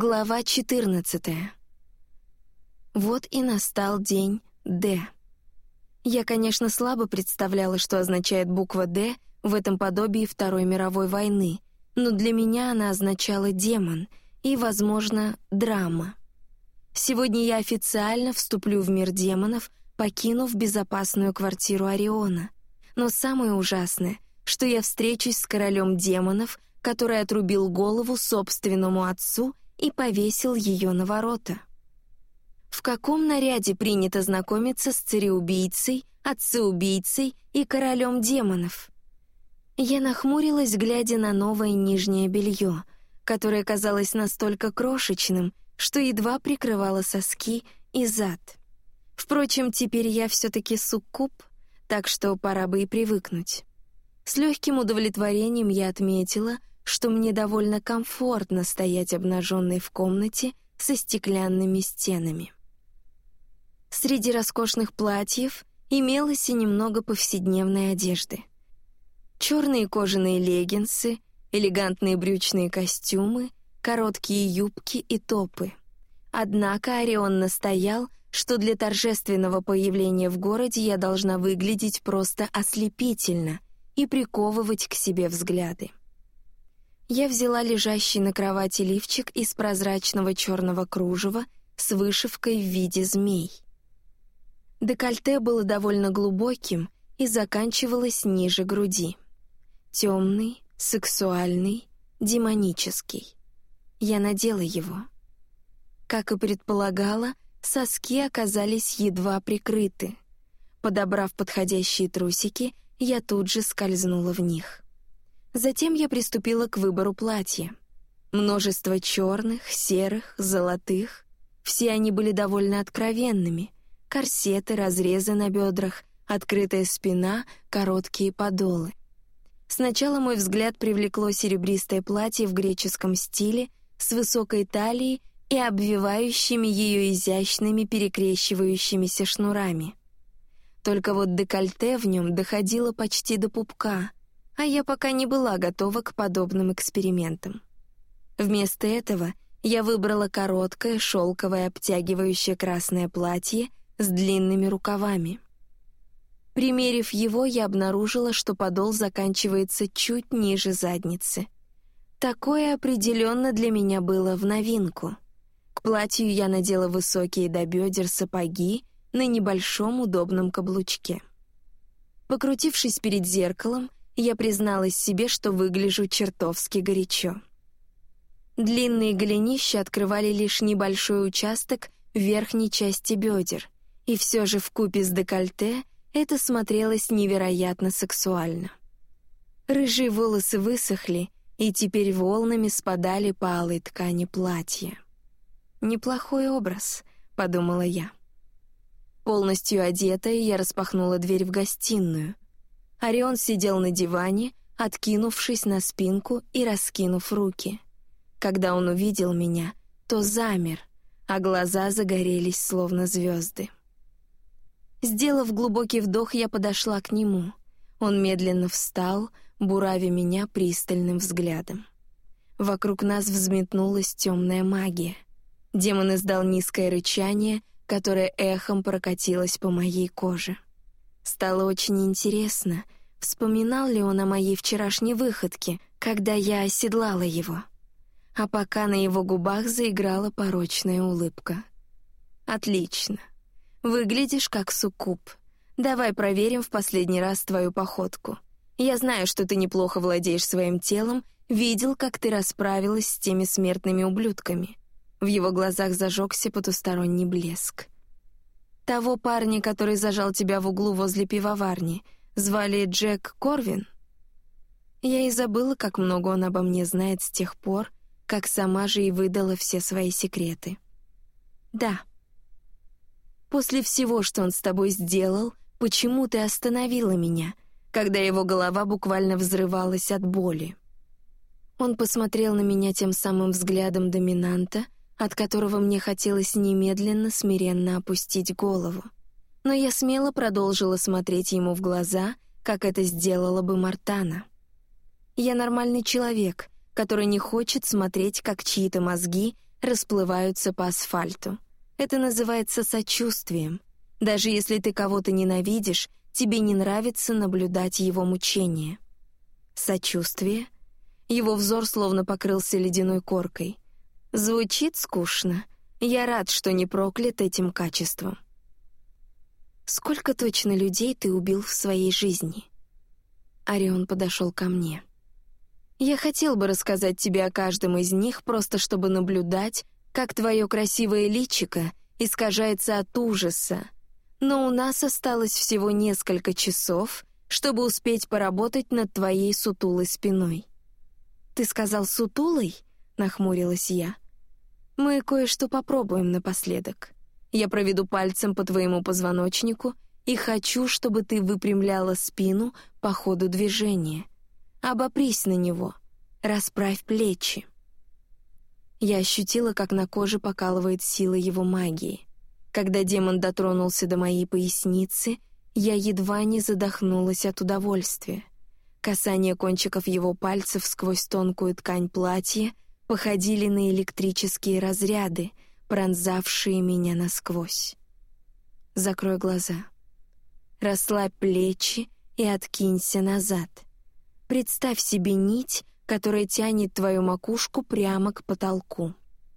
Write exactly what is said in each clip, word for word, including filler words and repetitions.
Глава четырнадцатая. Вот и настал день «Д». Я, конечно, слабо представляла, что означает буква «Д» в этом подобии Второй мировой войны, но для меня она означала «демон» и, возможно, «драма». Сегодня я официально вступлю в мир демонов, покинув безопасную квартиру Ориона. Но самое ужасное, что я встречусь с королем демонов, который отрубил голову собственному отцу и повесил ее на ворота. В каком наряде принято знакомиться с цареубийцей, отцеубийцей и королем демонов? Я нахмурилась, глядя на новое нижнее белье, которое казалось настолько крошечным, что едва прикрывало соски и зад. Впрочем, теперь я все-таки суккуб, так что пора бы и привыкнуть. С легким удовлетворением я отметила, что мне довольно комфортно стоять обнаженной в комнате со стеклянными стенами. Среди роскошных платьев имелось и немного повседневной одежды. Черные кожаные леггинсы, элегантные брючные костюмы, короткие юбки и топы. Однако Орион настоял, что для торжественного появления в городе я должна выглядеть просто ослепительно и приковывать к себе взгляды. Я взяла лежащий на кровати лифчик из прозрачного черного кружева с вышивкой в виде змей. Декольте было довольно глубоким и заканчивалось ниже груди. Темный, сексуальный, демонический. Я надела его. Как и предполагала, соски оказались едва прикрыты. Подобрав подходящие трусики, я тут же скользнула в них. Затем я приступила к выбору платья. Множество черных, серых, золотых. Все они были довольно откровенными. Корсеты, разрезы на бедрах, открытая спина, короткие подолы. Сначала мой взгляд привлекло серебристое платье в греческом стиле с высокой талией и обвивающими ее изящными перекрещивающимися шнурами. Только вот декольте в нем доходило почти до пупка, а я пока не была готова к подобным экспериментам. Вместо этого я выбрала короткое, шелковое, обтягивающее красное платье с длинными рукавами. Примерив его, я обнаружила, что подол заканчивается чуть ниже задницы. Такое определенно для меня было в новинку. К платью я надела высокие до бедер сапоги на небольшом удобном каблучке. Покрутившись перед зеркалом, я призналась себе, что выгляжу чертовски горячо. Длинные голенища открывали лишь небольшой участок верхней части бедер, и все же вкупе с декольте это смотрелось невероятно сексуально. Рыжие волосы высохли и теперь волнами спадали по алой ткани платья. «Неплохой образ», — подумала я. Полностью одетая, я распахнула дверь в гостиную. Орион сидел на диване, откинувшись на спинку и раскинув руки. Когда он увидел меня, то замер, а глаза загорелись, словно звезды. Сделав глубокий вдох, я подошла к нему. Он медленно встал, буравя меня пристальным взглядом. Вокруг нас взметнулась темная магия. Демон издал низкое рычание, которое эхом прокатилось по моей коже. Стало очень интересно, вспоминал ли он о моей вчерашней выходке, когда я оседлала его. А пока на его губах заиграла порочная улыбка. «Отлично. Выглядишь как суккуб. Давай проверим в последний раз твою походку. Я знаю, что ты неплохо владеешь своим телом, видел, как ты расправилась с теми смертными ублюдками». В его глазах зажегся потусторонний блеск. «Того парня, который зажал тебя в углу возле пивоварни, звали Джек Корвин?» Я и забыла, как много он обо мне знает с тех пор, как сама же и выдала все свои секреты. «Да». «После всего, что он с тобой сделал, почему ты остановила меня, когда его голова буквально взрывалась от боли?» Он посмотрел на меня тем самым взглядом доминанта, от которого мне хотелось немедленно смиренно опустить голову. Но я смело продолжила смотреть ему в глаза, как это сделала бы Мартана. Я нормальный человек, который не хочет смотреть, как чьи-то мозги расплываются по асфальту. Это называется сочувствием. Даже если ты кого-то ненавидишь, тебе не нравится наблюдать его мучения. Сочувствие? Его взор словно покрылся ледяной коркой. Звучит скучно. Я рад, что не проклят этим качеством. Сколько точно людей ты убил в своей жизни? Орион подошел ко мне. Я хотел бы рассказать тебе о каждом из них, просто чтобы наблюдать, как твое красивое личико искажается от ужаса. Но у нас осталось всего несколько часов, чтобы успеть поработать над твоей сутулой спиной. «Ты сказал сутулой?» — нахмурилась я. «Мы кое-что попробуем напоследок. Я проведу пальцем по твоему позвоночнику и хочу, чтобы ты выпрямляла спину по ходу движения. Обопрись на него, расправь плечи». Я ощутила, как на коже покалывает сила его магии. Когда демон дотронулся до моей поясницы, я едва не задохнулась от удовольствия. Касание кончиков его пальцев сквозь тонкую ткань платья походили на электрические разряды, пронзавшие меня насквозь. Закрой глаза. Расслабь плечи и откинься назад. Представь себе нить, которая тянет твою макушку прямо к потолку.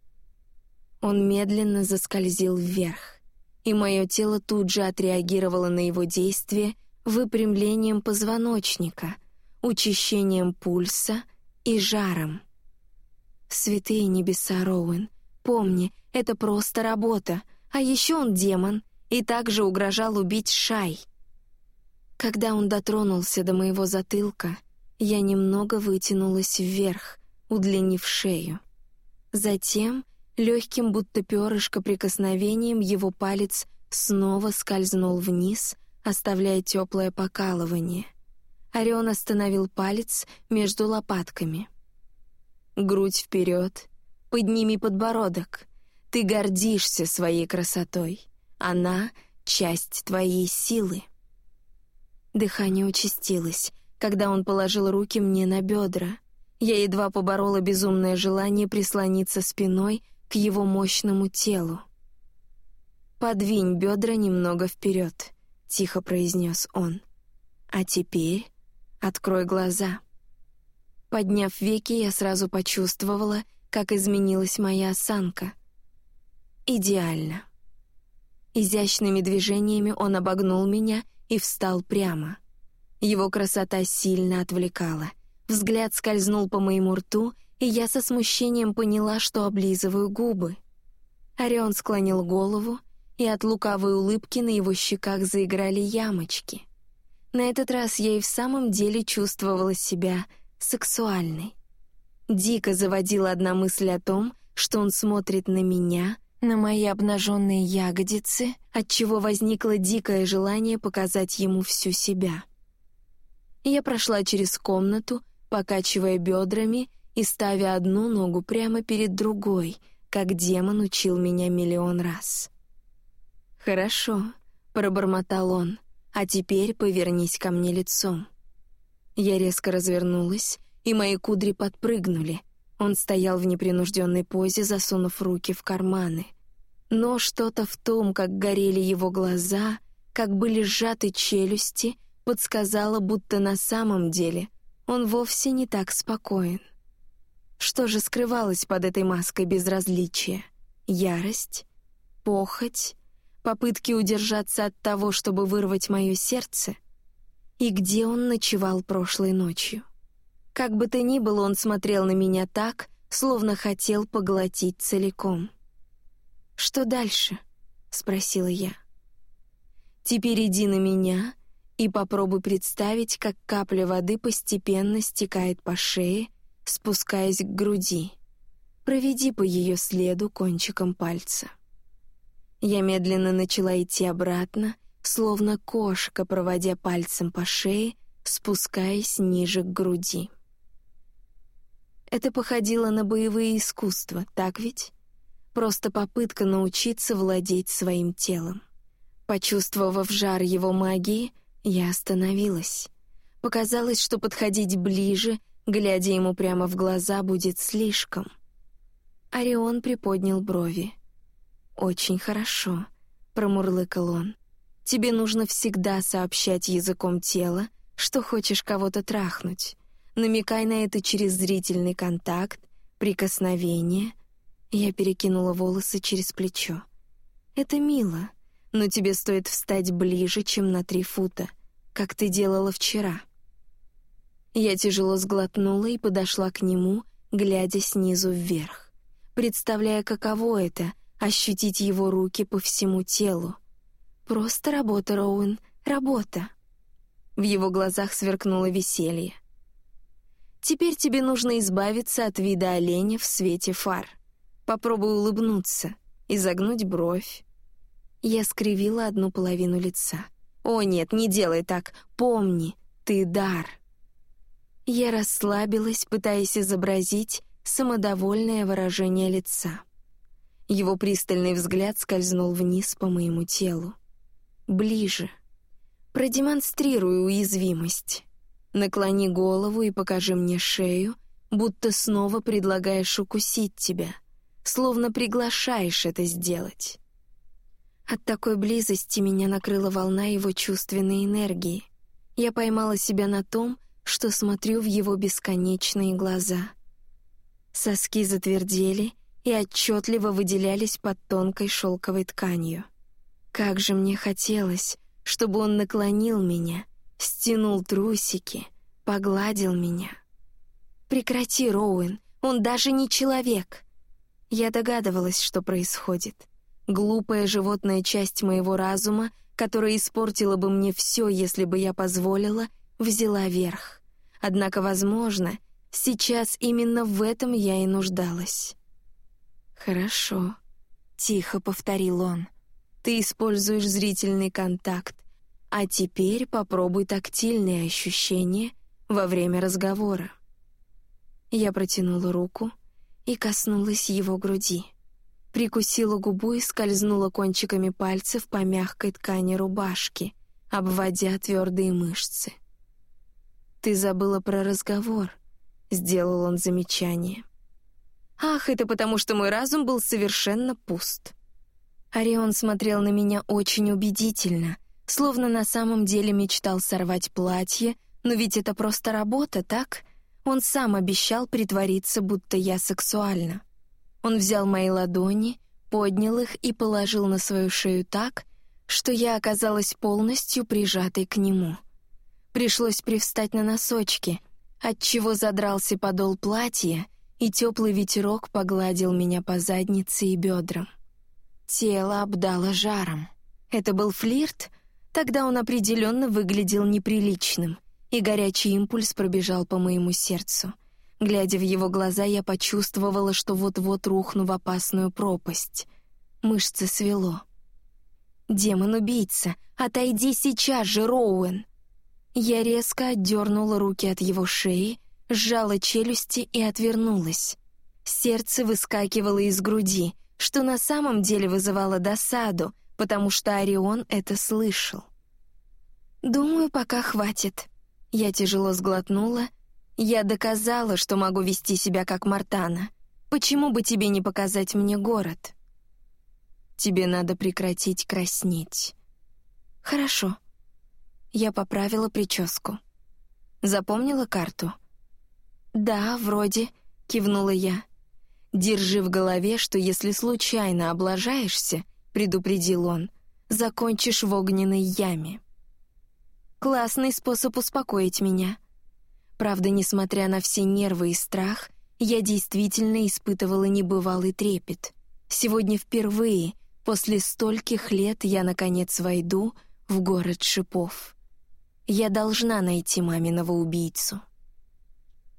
Он медленно заскользил вверх, и мое тело тут же отреагировало на его действие выпрямлением позвоночника, учащением пульса и жаром. Святые небеса, Роуэн, помни, это просто работа, а еще он демон и также угрожал убить Шай. Когда он дотронулся до моего затылка, я немного вытянулась вверх, удлинив шею. Затем, легким будто перышко прикосновением, его палец снова скользнул вниз, оставляя теплое покалывание. Орион остановил палец между лопатками. Грудь вперед, подними подбородок. Ты гордишься своей красотой. Она — часть твоей силы. Дыхание участилось, когда он положил руки мне на бедра. Я едва поборола безумное желание прислониться спиной к его мощному телу. «Подвинь бедра немного вперед», — тихо произнес он. «А теперь открой глаза». Подняв веки, я сразу почувствовала, как изменилась моя осанка. Идеально. Изящными движениями он обогнул меня и встал прямо. Его красота сильно отвлекала. Взгляд скользнул по моему рту, и я со смущением поняла, что облизываю губы. Орион склонил голову, и от лукавой улыбки на его щеках заиграли ямочки. На этот раз я и в самом деле чувствовала себя сексуальной. Дико заводила одна мысль о том, что он смотрит на меня, на мои обнаженные ягодицы, отчего возникло дикое желание показать ему всю себя. Я прошла через комнату, покачивая бедрами и ставя одну ногу прямо перед другой, как демон учил меня миллион раз. «Хорошо», — пробормотал он, — «а теперь повернись ко мне лицом». Я резко развернулась, и мои кудри подпрыгнули. Он стоял в непринужденной позе, засунув руки в карманы. Но что-то в том, как горели его глаза, как были сжаты челюсти, подсказало, будто на самом деле он вовсе не так спокоен. Что же скрывалось под этой маской безразличия? Ярость? Похоть? Попытки удержаться от того, чтобы вырвать мое сердце? И где он ночевал прошлой ночью? Как бы то ни было, он смотрел на меня так, словно хотел поглотить целиком. «Что дальше?» — спросила я. «Теперь иди на меня и попробуй представить, как капля воды постепенно стекает по шее, спускаясь к груди. Проведи по ее следу кончиком пальца». Я медленно начала идти обратно, словно кошка, проводя пальцем по шее, спускаясь ниже к груди. Это походило на боевые искусства, так ведь? Просто попытка научиться владеть своим телом. Почувствовав жар его магии, я остановилась. Показалось, что подходить ближе, глядя ему прямо в глаза, будет слишком. Орион приподнял брови. «Очень хорошо», — промурлыкал он. «Тебе нужно всегда сообщать языком тела, что хочешь кого-то трахнуть. Намекай на это через зрительный контакт, прикосновение». Я перекинула волосы через плечо. «Это мило, но тебе стоит встать ближе, чем на три фута, как ты делала вчера». Я тяжело сглотнула и подошла к нему, глядя снизу вверх, представляя, каково это — ощутить его руки по всему телу. «Просто работа, Роуэн, работа». В его глазах сверкнуло веселье. «Теперь тебе нужно избавиться от вида оленя в свете фар. Попробуй улыбнуться, изогнуть бровь». Я скривила одну половину лица. «О нет, не делай так, помни, ты дар». Я расслабилась, пытаясь изобразить самодовольное выражение лица. Его пристальный взгляд скользнул вниз по моему телу. «Ближе. Продемонстрируй уязвимость. Наклони голову и покажи мне шею, будто снова предлагаешь укусить тебя, словно приглашаешь это сделать». От такой близости меня накрыла волна его чувственной энергии. Я поймала себя на том, что смотрю в его бесконечные глаза. Соски затвердели и отчетливо выделялись под тонкой шелковой тканью. Как же мне хотелось, чтобы он наклонил меня, стянул трусики, погладил меня. «Прекрати, Роуэн, он даже не человек!» Я догадывалась, что происходит. Глупая животная часть моего разума, которая испортила бы мне все, если бы я позволила, взяла верх. Однако, возможно, сейчас именно в этом я и нуждалась. «Хорошо», — тихо повторил он. «Ты используешь зрительный контакт, а теперь попробуй тактильные ощущения во время разговора». Я протянула руку и коснулась его груди. Прикусила губу и скользнула кончиками пальцев по мягкой ткани рубашки, обводя твердые мышцы. «Ты забыла про разговор», — сделал он замечание. «Ах, это потому, что мой разум был совершенно пуст». Орион смотрел на меня очень убедительно, словно на самом деле мечтал сорвать платье, но ведь это просто работа, так? Он сам обещал притвориться, будто я сексуальна. Он взял мои ладони, поднял их и положил на свою шею так, что я оказалась полностью прижатой к нему. Пришлось привстать на носочки, отчего задрался подол платья, и теплый ветерок погладил меня по заднице и бедрам. Тело обдало жаром. Это был флирт? Тогда он определенно выглядел неприличным, и горячий импульс пробежал по моему сердцу. Глядя в его глаза, я почувствовала, что вот-вот рухну в опасную пропасть. Мышцы свело. «Демон-убийца, отойди сейчас же, Роуэн!» Я резко отдернула руки от его шеи, сжала челюсти и отвернулась. Сердце выскакивало из груди, что на самом деле вызывало досаду, потому что Орион это слышал. «Думаю, пока хватит». Я тяжело сглотнула. «Я доказала, что могу вести себя как Мортана. Почему бы тебе не показать мне город?» «Тебе надо прекратить краснеть». «Хорошо». Я поправила прическу. «Запомнила карту?» «Да, вроде», — кивнула я. «Держи в голове, что если случайно облажаешься, — предупредил он, — закончишь в огненной яме». Классный способ успокоить меня. Правда, несмотря на все нервы и страх, я действительно испытывала небывалый трепет. Сегодня впервые, после стольких лет, я, наконец, войду в город шипов. Я должна найти маминого убийцу.